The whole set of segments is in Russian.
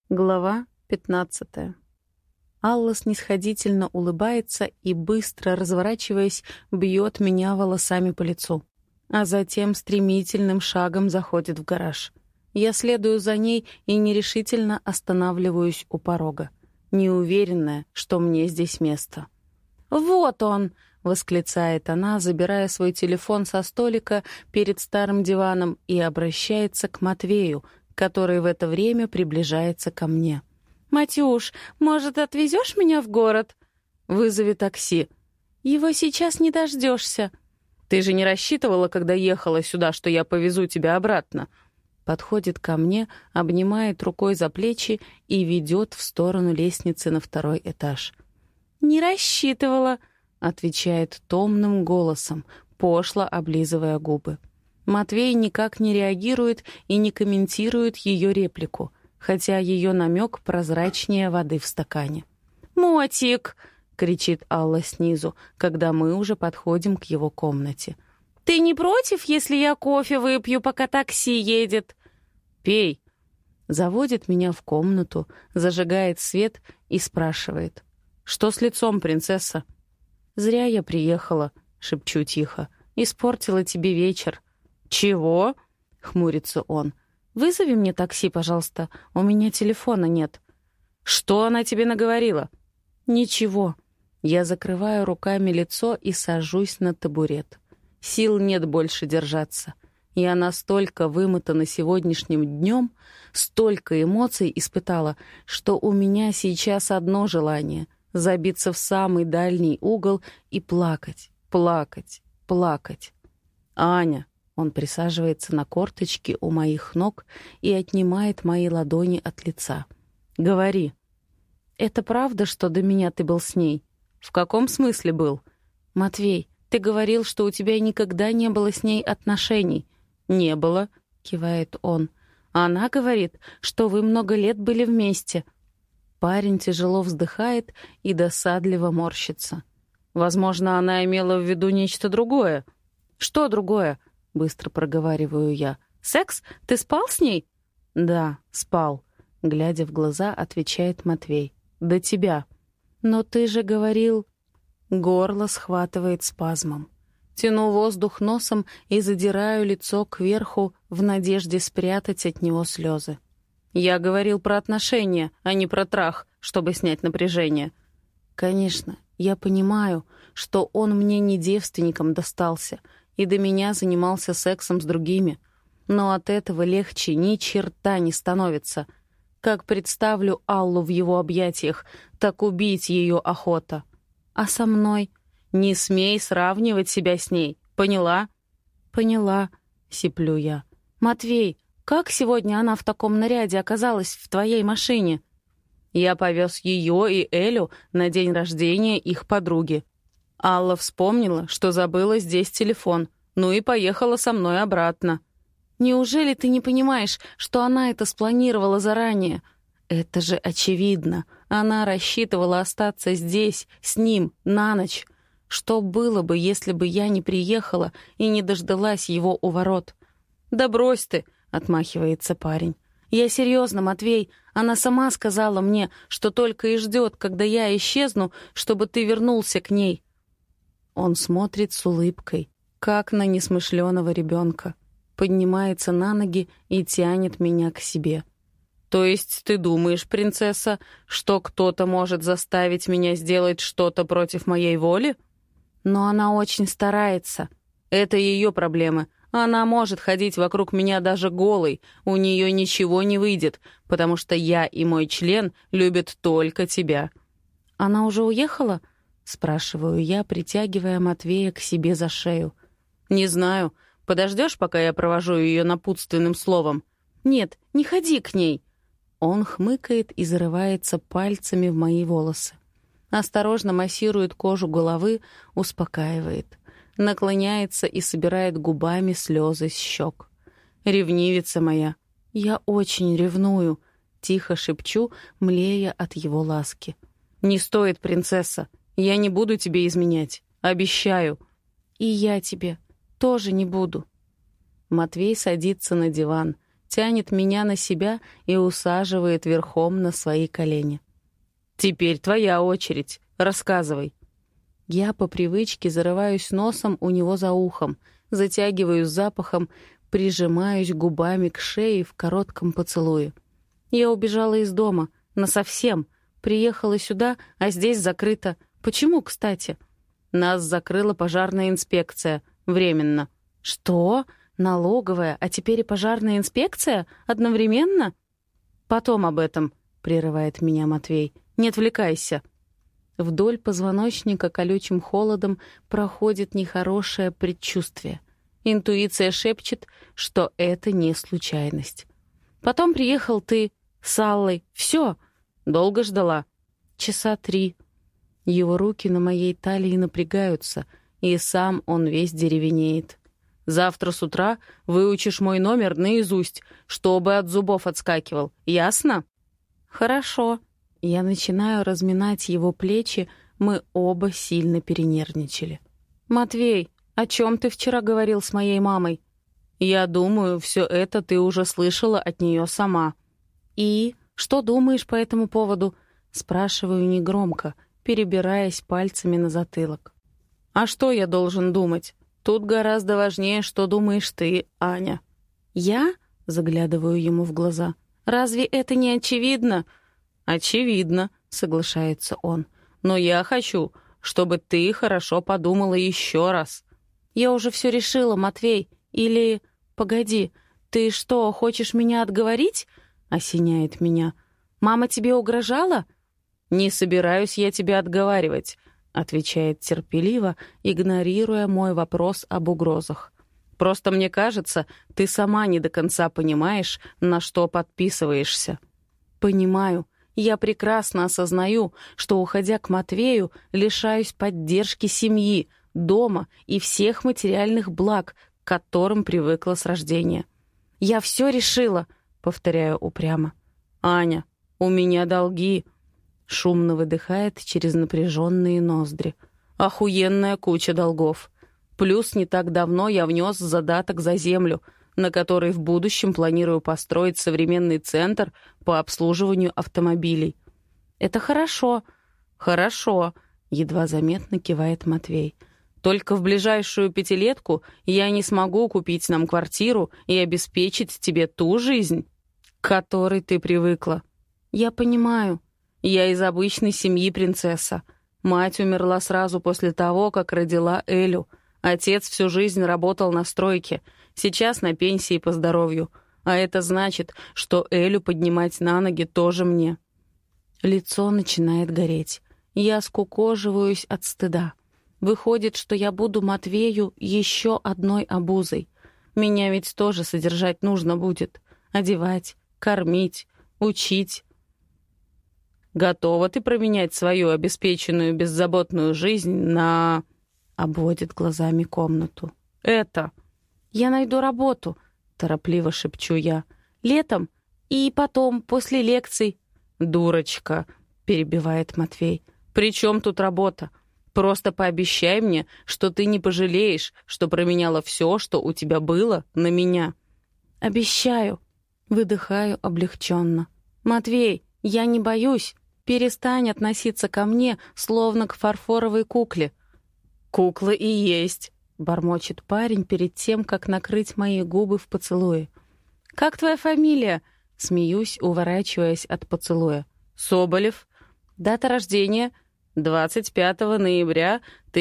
Глава 15. Алла снисходительно улыбается и, быстро разворачиваясь, бьет меня волосами по лицу. А затем стремительным шагом заходит в гараж. Я следую за ней и нерешительно останавливаюсь у порога, неуверенная, что мне здесь место. «Вот он!» — восклицает она, забирая свой телефон со столика перед старым диваном и обращается к Матвею, который в это время приближается ко мне. «Матюш, может, отвезешь меня в город?» «Вызови такси». «Его сейчас не дождешься». «Ты же не рассчитывала, когда ехала сюда, что я повезу тебя обратно?» Подходит ко мне, обнимает рукой за плечи и ведет в сторону лестницы на 2-й этаж. «Не рассчитывала», — отвечает томным голосом, пошло облизывая губы. Матвей никак не реагирует и не комментирует ее реплику, хотя ее намек прозрачнее воды в стакане. «Мотик!» — кричит Алла снизу, когда мы уже подходим к его комнате. «Ты не против, если я кофе выпью, пока такси едет?» «Пей!» Заводит меня в комнату, зажигает свет и спрашивает. «Что с лицом, принцесса?» «Зря я приехала», — шепчу тихо. «Испортила тебе вечер». «Чего?» — хмурится он. «Вызови мне такси, пожалуйста. У меня телефона нет». «Что она тебе наговорила?» «Ничего». Я закрываю руками лицо и сажусь на табурет. Сил нет больше держаться. Я настолько вымотана сегодняшним днем, столько эмоций испытала, что у меня сейчас одно желание — забиться в самый дальний угол и плакать, плакать, плакать. «Аня!» Он присаживается на корточки у моих ног и отнимает мои ладони от лица. «Говори». «Это правда, что до меня ты был с ней?» «В каком смысле был?» «Матвей, ты говорил, что у тебя никогда не было с ней отношений». «Не было», — кивает он. «Она говорит, что вы много лет были вместе». Парень тяжело вздыхает и досадливо морщится. «Возможно, она имела в виду нечто другое». «Что другое?» — быстро проговариваю я. «Секс? Ты спал с ней?» «Да, спал», — глядя в глаза, отвечает Матвей. «До тебя». «Но ты же говорил...» Горло схватывает спазмом. Тяну воздух носом и задираю лицо кверху в надежде спрятать от него слезы. «Я говорил про отношения, а не про трах, чтобы снять напряжение». «Конечно, я понимаю, что он мне не девственником достался, и до меня занимался сексом с другими. Но от этого легче ни черта не становится. Как представлю Аллу в его объятиях, так убить ее охота. А со мной? Не смей сравнивать себя с ней, поняла?» «Поняла», — сиплю я. «Матвей, как сегодня она в таком наряде оказалась в твоей машине?» «Я повез ее и Элю на день рождения их подруги. Алла вспомнила, что забыла здесь телефон, ну и поехала со мной обратно». «Неужели ты не понимаешь, что она это спланировала заранее? Это же очевидно. Она рассчитывала остаться здесь, с ним, на ночь. Что было бы, если бы я не приехала и не дождалась его у ворот?» «Да брось ты!» — отмахивается парень. «Я серьезно, Матвей. Она сама сказала мне, что только и ждет, когда я исчезну, чтобы ты вернулся к ней». Он смотрит с улыбкой, как на несмышленого ребенка, поднимается на ноги и тянет меня к себе. «То есть ты думаешь, принцесса, что кто-то может заставить меня сделать что-то против моей воли?» «Но она очень старается». «Это ее проблемы. Она может ходить вокруг меня даже голой. У нее ничего не выйдет, потому что я и мой член любят только тебя». «Она уже уехала?» — спрашиваю я, притягивая Матвея к себе за шею. «Не знаю. Подождешь, пока я провожу ее напутственным словом?» «Нет, не ходи к ней». Он хмыкает и зарывается пальцами в мои волосы. Осторожно массирует кожу головы, успокаивает. Наклоняется и собирает губами слезы с щек. «Ревнивица моя!» «Я очень ревную», — тихо шепчу, млея от его ласки. «Не стоит, принцесса. Я не буду тебе изменять. Обещаю». «И я тебе тоже не буду». Матвей садится на диван, тянет меня на себя и усаживает верхом на свои колени. «Теперь твоя очередь. Рассказывай». Я по привычке зарываюсь носом у него за ухом, затягиваюсь запахом, прижимаюсь губами к шее в коротком поцелуе. Я убежала из дома. Насовсем. Приехала сюда, а здесь закрыто. Почему, кстати? Нас закрыла пожарная инспекция. Временно. Что? Налоговая, а теперь и пожарная инспекция? Одновременно? Потом об этом, прерывает меня Матвей. Не отвлекайся. Вдоль позвоночника колючим холодом проходит нехорошее предчувствие. Интуиция шепчет, что это не случайность. Потом приехал ты с Аллой. Все. Долго ждала? Часа 3. Его руки на моей талии напрягаются, и сам он весь деревенеет. Завтра с утра выучишь мой номер наизусть, чтобы от зубов отскакивал. Ясно? Хорошо. Я начинаю разминать его плечи, мы оба сильно перенервничали. «Матвей, о чем ты вчера говорил с моей мамой?» «Я думаю, все это ты уже слышала от нее сама». «И? Что думаешь по этому поводу?» Спрашиваю негромко, перебираясь пальцами на затылок. «А что я должен думать? Тут гораздо важнее, что думаешь ты, Аня». «Я?» — заглядываю ему в глаза. «Разве это не очевидно?» «Очевидно», — соглашается он. «Но я хочу, чтобы ты хорошо подумала еще раз». «Я уже все решила, Матвей. Или... Погоди, ты что, хочешь меня отговорить?» — осеняет меня. «Мама тебе угрожала?» «Не собираюсь я тебя отговаривать», — отвечает терпеливо, игнорируя мой вопрос об угрозах. «Просто мне кажется, ты сама не до конца понимаешь, на что подписываешься». «Понимаю. Я прекрасно осознаю, что, уходя к Матвею, лишаюсь поддержки семьи, дома и всех материальных благ, к которым привыкла с рождения. «Я все решила», — повторяю упрямо. «Аня, у меня долги», — шумно выдыхает через напряженные ноздри. «Охуенная куча долгов. Плюс не так давно я внес задаток за землю, на которой в будущем планирую построить современный центр по обслуживанию автомобилей». «Это хорошо». «Хорошо», — едва заметно кивает Матвей. «Только в ближайшую 5-летку я не смогу купить нам квартиру и обеспечить тебе ту жизнь, к которой ты привыкла». «Я понимаю. Я из обычной семьи, принцесса. Мать умерла сразу после того, как родила Элю. Отец всю жизнь работал на стройке, сейчас на пенсии по здоровью. А это значит, что Элю поднимать на ноги тоже мне». Лицо начинает гореть. Я скукоживаюсь от стыда. Выходит, что я буду Матвею еще одной обузой. Меня ведь тоже содержать нужно будет. Одевать, кормить, учить. «Готова ты променять свою обеспеченную беззаботную жизнь на...» Обводит глазами комнату. «Это...» «Я найду работу», — торопливо шепчу я. «Летом и потом, после лекций». «Дурочка», — перебивает Матвей. «При чем тут работа? Просто пообещай мне, что ты не пожалеешь, что променяла все, что у тебя было, на меня». «Обещаю», — выдыхаю облегченно. «Матвей, я не боюсь. Перестань относиться ко мне, словно к фарфоровой кукле». «Кукла и есть», — бормочет парень перед тем, как накрыть мои губы в поцелуе. «Как твоя фамилия?» — смеюсь, уворачиваясь от поцелуя. «Соболев. Дата рождения? 25 ноября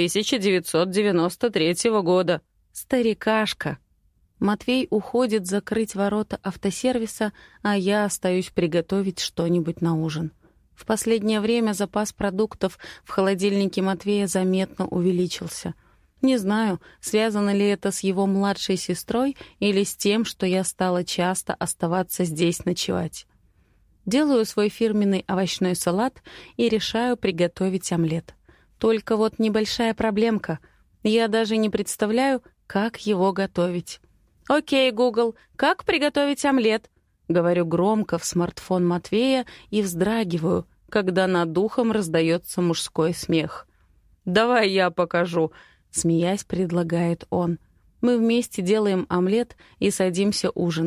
1993 года. Старикашка». Матвей уходит закрыть ворота автосервиса, а я остаюсь приготовить что-нибудь на ужин. В последнее время запас продуктов в холодильнике Матвея заметно увеличился. Не знаю, связано ли это с его младшей сестрой или с тем, что я стала часто оставаться здесь ночевать. Делаю свой фирменный овощной салат и решаю приготовить омлет. Только вот небольшая проблемка. Я даже не представляю, как его готовить. «Окей, Google, как приготовить омлет?» Говорю громко в смартфон Матвея и вздрагиваю, когда над духом раздается мужской смех. «Давай я покажу», — смеясь предлагает он. Мы вместе делаем омлет и садимся ужинать.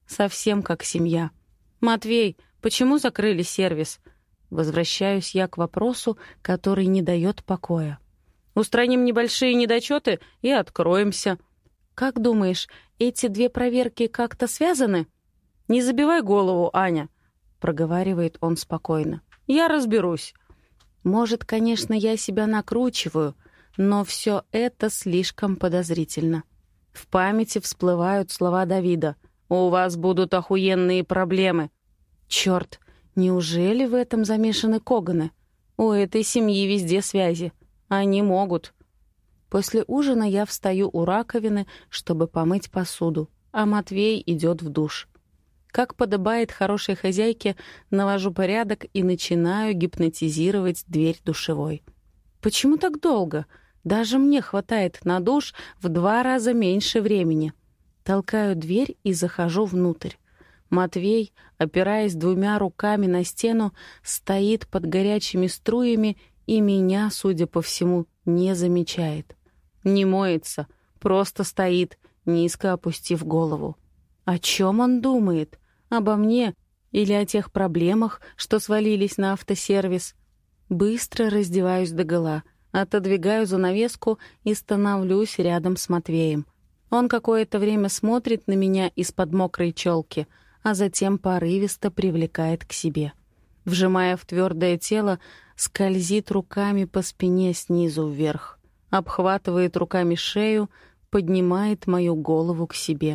совсем как семья. «Матвей, почему закрыли сервис?» Возвращаюсь я к вопросу, который не дает покоя. «Устраним небольшие недочеты и откроемся». «Как думаешь, эти две проверки как-то связаны?» «Не забивай голову, Аня», — проговаривает он спокойно. «Я разберусь». Может, конечно, я себя накручиваю, но все это слишком подозрительно. В памяти всплывают слова Давида. «У вас будут охуенные проблемы». Черт, неужели в этом замешаны Коганы? У этой семьи везде связи. Они могут. После ужина я встаю у раковины, чтобы помыть посуду, а Матвей идет в душ. Как подобает хорошей хозяйке, навожу порядок и начинаю гипнотизировать дверь душевой. Почему так долго? Даже мне хватает на душ в 2 раза меньше времени. Толкаю дверь и захожу внутрь. Матвей, опираясь 2 руками на стену, стоит под горячими струями и меня, судя по всему, не замечает. Не моется, просто стоит, низко опустив голову. О чем он думает? Обо мне или о тех проблемах, что свалились на автосервис? Быстро раздеваюсь догола, отодвигаю занавеску и становлюсь рядом с Матвеем. Он какое-то время смотрит на меня из-под мокрой челки, а затем порывисто привлекает к себе. Вжимая в твердое тело, скользит руками по спине снизу вверх, обхватывает руками шею, поднимает мою голову к себе.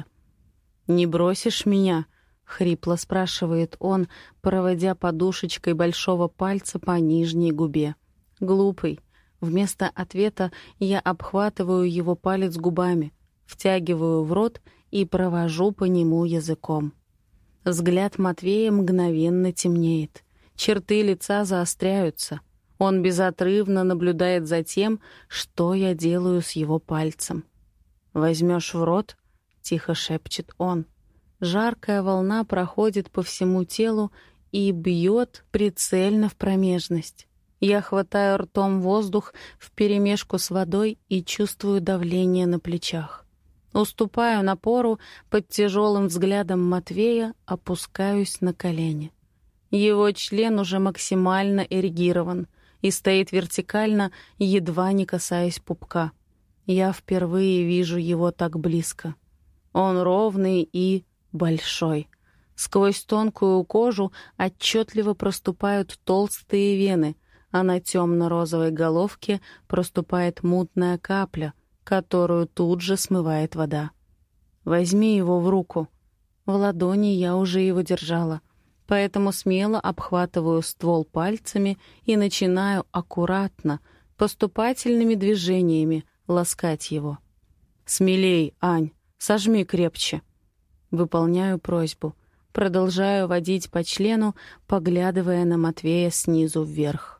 «Не бросишь меня?» — хрипло спрашивает он, проводя подушечкой большого пальца по нижней губе. Глупый. Вместо ответа я обхватываю его палец губами, втягиваю в рот и провожу по нему языком. Взгляд Матвея мгновенно темнеет. Черты лица заостряются. Он безотрывно наблюдает за тем, что я делаю с его пальцем. «Возьмешь в рот?» — тихо шепчет он. Жаркая волна проходит по всему телу и бьет прицельно в промежность. Я хватаю ртом воздух вперемешку с водой и чувствую давление на плечах. Уступаю напору, под тяжелым взглядом Матвея опускаюсь на колени. Его член уже максимально эрегирован и стоит вертикально, едва не касаясь пупка. Я впервые вижу его так близко. Он ровный и большой. Сквозь тонкую кожу отчетливо проступают толстые вены, а на темно-розовой головке проступает мутная капля, которую тут же смывает вода. «Возьми его в руку». В ладони я уже его держала, поэтому смело обхватываю ствол пальцами и начинаю аккуратно, поступательными движениями ласкать его. «Смелей, Ань, сожми крепче». Выполняю просьбу. Продолжаю водить по члену, поглядывая на Матвея снизу вверх.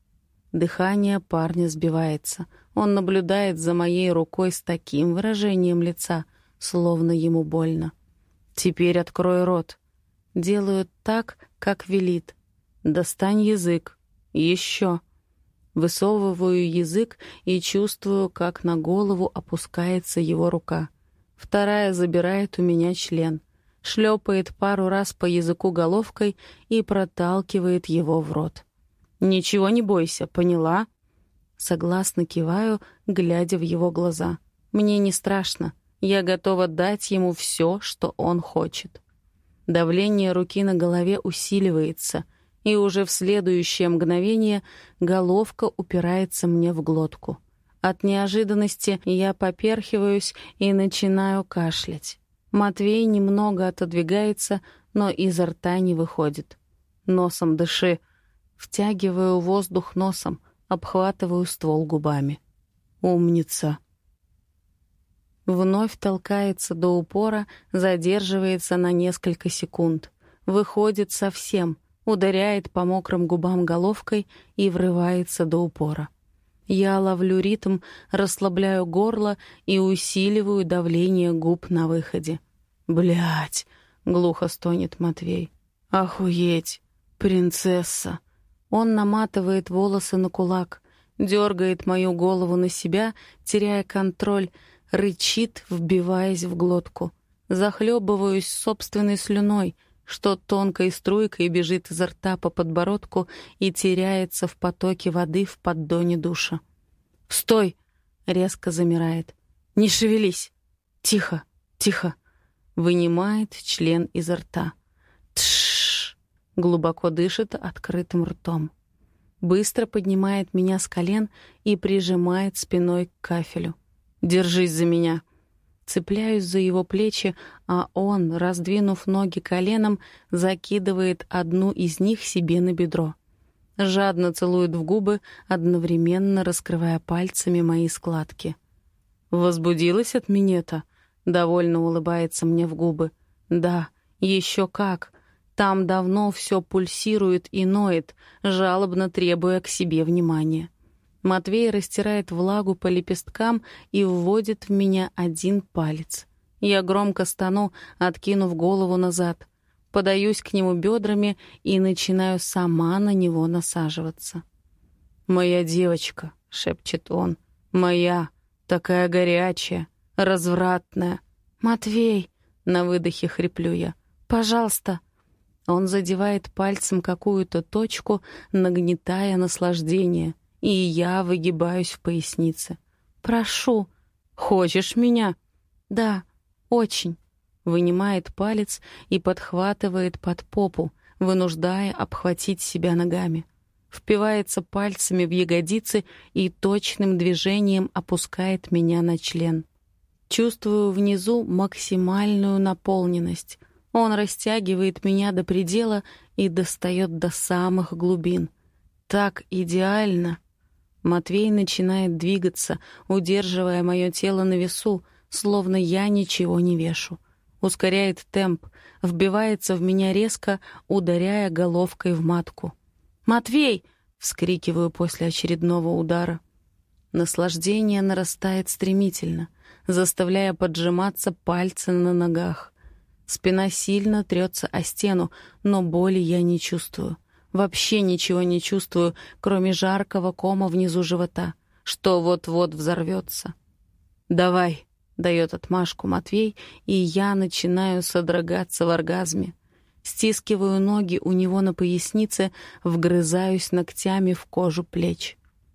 Дыхание парня сбивается. Он наблюдает за моей рукой с таким выражением лица, словно ему больно. «Теперь открой рот». Делаю так, как велит. «Достань язык. Еще». Высовываю язык и чувствую, как на голову опускается его рука. Вторая забирает у меня член, шлепает пару раз по языку головкой и проталкивает его в рот. «Ничего не бойся, поняла?» Согласно киваю, глядя в его глаза. «Мне не страшно. Я готова дать ему все, что он хочет». Давление руки на голове усиливается, и уже в следующее мгновение головка упирается мне в глотку. От неожиданности я поперхиваюсь и начинаю кашлять. Матвей немного отодвигается, но изо рта не выходит. «Носом дыши». Втягиваю воздух носом, обхватываю ствол губами. «Умница». Вновь толкается до упора, задерживается на несколько секунд. Выходит совсем, ударяет по мокрым губам головкой и врывается до упора. Я ловлю ритм, расслабляю горло и усиливаю давление губ на выходе. «Блядь!» — глухо стонет Матвей. «Охуеть! Принцесса!» Он наматывает волосы на кулак, дергает мою голову на себя, теряя контроль, рычит, вбиваясь в глотку. захлебываюсь собственной слюной, что тонкой струйкой бежит изо рта по подбородку и теряется в потоке воды в поддоне душа. «Стой!» — резко замирает. «Не шевелись! Тихо, тихо!» Вынимает член изо рта. «Тш!» — глубоко дышит открытым ртом. Быстро поднимает меня с колен и прижимает спиной к кафелю. «Держись за меня!» Цепляюсь за его плечи, а он, раздвинув ноги коленом, закидывает одну из них себе на бедро. Жадно целует в губы, одновременно раскрывая пальцами мои складки. «Возбудилась от минета?» Довольно улыбается мне в губы. «Да, еще как. Там давно все пульсирует и ноет, жалобно требуя к себе внимания». Матвей растирает влагу по лепесткам и вводит в меня один палец. Я громко стану, откинув голову назад. Подаюсь к нему бедрами и начинаю сама на него насаживаться. «Моя девочка», — шепчет он, — «моя, такая горячая, развратная». «Матвей», — на выдохе хриплю я, — «пожалуйста». Он задевает пальцем какую-то точку, нагнетая наслаждение, и я выгибаюсь в пояснице. «Прошу». «Хочешь меня?» «Да, очень». Вынимает палец и подхватывает под попу, вынуждая обхватить себя ногами. Впивается пальцами в ягодицы и точным движением опускает меня на член. Чувствую внизу максимальную наполненность. Он растягивает меня до предела и достает до самых глубин. Так идеально. Матвей начинает двигаться, удерживая мое тело на весу, словно я ничего не вешу. Ускоряет темп, вбивается в меня резко, ударяя головкой в матку. «Матвей!» — вскрикиваю после очередного удара. Наслаждение нарастает стремительно, заставляя поджиматься пальцы на ногах. Спина сильно трется о стену, но боли я не чувствую. Вообще ничего не чувствую, кроме жаркого кома внизу живота, что вот-вот взорвется. «Давай», — дает отмашку Матвей, и я начинаю содрогаться в оргазме. Стискиваю ноги у него на пояснице, вгрызаюсь ногтями в кожу плеч.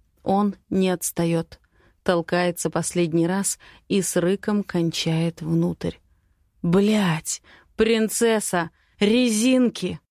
Он не отстает, толкается последний раз и с рыком кончает внутрь. «Блядь! Принцесса! Резинки!»